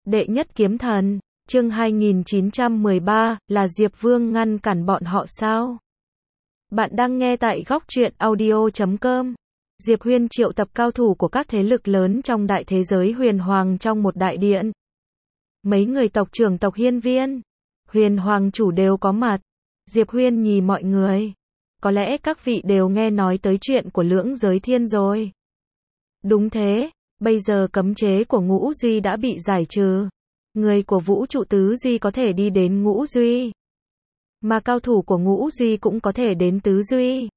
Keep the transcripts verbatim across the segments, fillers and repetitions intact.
Đệ nhất kiếm thần, chương hai nghìn chín trăm mười ba, là Diệp Vương ngăn cản bọn họ sao? Bạn đang nghe tại góc truyện audio chấm com. Diệp Huyên triệu tập cao thủ của các thế lực lớn trong đại thế giới huyền hoàng trong một đại điện. Mấy người tộc trưởng tộc hiên viên, huyền hoàng chủ đều có mặt. Diệp Huyên nhìn mọi người. Có lẽ các vị đều nghe nói tới chuyện của lưỡng giới thiên rồi. Đúng thế, bây giờ cấm chế của ngũ duy đã bị giải trừ. Người của vũ trụ tứ duy có thể đi đến ngũ duy. Mà cao thủ của ngũ duy cũng có thể đến tứ duy.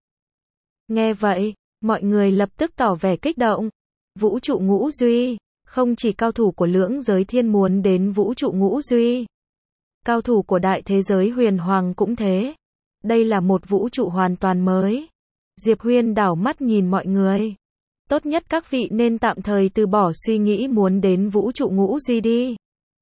Nghe vậy, mọi người lập tức tỏ vẻ kích động. Vũ trụ ngũ duy, không chỉ cao thủ của lưỡng giới thiên muốn đến vũ trụ ngũ duy. Cao thủ của đại thế giới huyền hoàng cũng thế. Đây là một vũ trụ hoàn toàn mới. Diệp Huyên đảo mắt nhìn mọi người. Tốt nhất các vị nên tạm thời từ bỏ suy nghĩ muốn đến vũ trụ ngũ duy đi.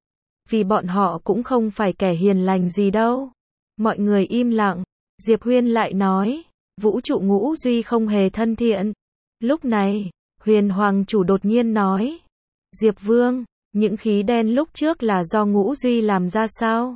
Vì bọn họ cũng không phải kẻ hiền lành gì đâu. Mọi người im lặng. Diệp Huyên lại nói, vũ trụ ngũ duy không hề thân thiện. Lúc này, huyền hoàng chủ đột nhiên nói, Diệp Vương, những khí đen lúc trước là do ngũ duy làm ra sao?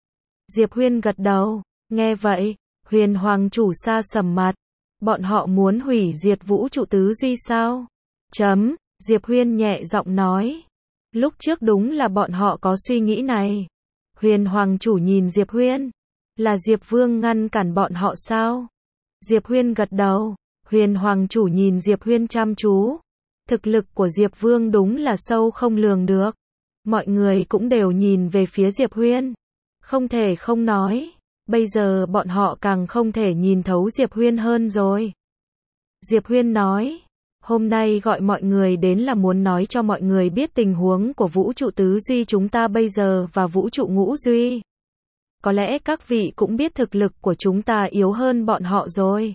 Diệp Huyên gật đầu. Nghe vậy, huyền hoàng chủ sa sầm mặt. Bọn họ muốn hủy diệt vũ trụ tứ duy sao? Chấm, Diệp Huyên nhẹ giọng nói. Lúc trước đúng là bọn họ có suy nghĩ này. Huyền hoàng chủ nhìn Diệp Huyên. Là Diệp Vương ngăn cản bọn họ sao? Diệp Huyên gật đầu. Huyền hoàng chủ nhìn Diệp Huyên chăm chú. Thực lực của Diệp Vương đúng là sâu không lường được. Mọi người cũng đều nhìn về phía Diệp Huyên. Không thể không nói. Bây giờ bọn họ càng không thể nhìn thấu Diệp Huyên hơn rồi. Diệp Huyên nói, hôm nay gọi mọi người đến là muốn nói cho mọi người biết tình huống của vũ trụ tứ duy chúng ta bây giờ và vũ trụ ngũ duy. Có lẽ các vị cũng biết thực lực của chúng ta yếu hơn bọn họ rồi.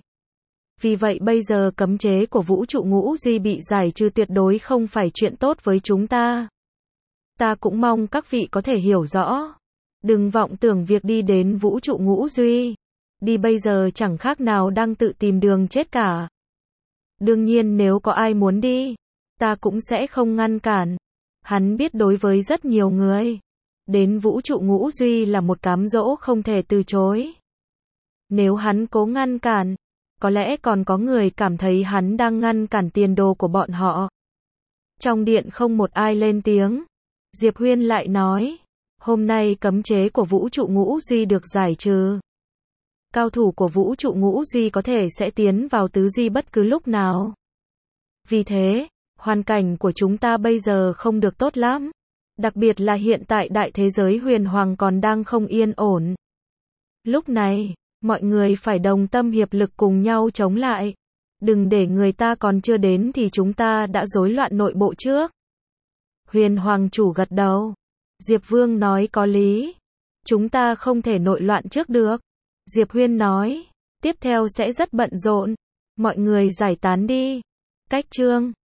Vì vậy bây giờ cấm chế của vũ trụ ngũ duy bị giải trừ tuyệt đối không phải chuyện tốt với chúng ta. Ta cũng mong các vị có thể hiểu rõ. Đừng vọng tưởng việc đi đến vũ trụ ngũ duy. Đi bây giờ chẳng khác nào đang tự tìm đường chết cả. Đương nhiên nếu có ai muốn đi, ta cũng sẽ không ngăn cản. Hắn biết đối với rất nhiều người, đến vũ trụ ngũ duy là một cám dỗ không thể từ chối. Nếu hắn cố ngăn cản, có lẽ còn có người cảm thấy hắn đang ngăn cản tiền đồ của bọn họ. Trong điện không một ai lên tiếng. Diệp Huyên lại nói, hôm nay cấm chế của vũ trụ ngũ duy được giải trừ. Cao thủ của vũ trụ ngũ duy có thể sẽ tiến vào tứ duy bất cứ lúc nào. Vì thế, hoàn cảnh của chúng ta bây giờ không được tốt lắm. Đặc biệt là hiện tại đại thế giới huyền hoàng còn đang không yên ổn. Lúc này, mọi người phải đồng tâm hiệp lực cùng nhau chống lại. Đừng để người ta còn chưa đến thì chúng ta đã rối loạn nội bộ trước. Huyền hoàng chủ gật đầu. Diệp Vương nói có lý. Chúng ta không thể nội loạn trước được. Diệp Huyên nói, tiếp theo sẽ rất bận rộn. Mọi người giải tán đi. Cách chương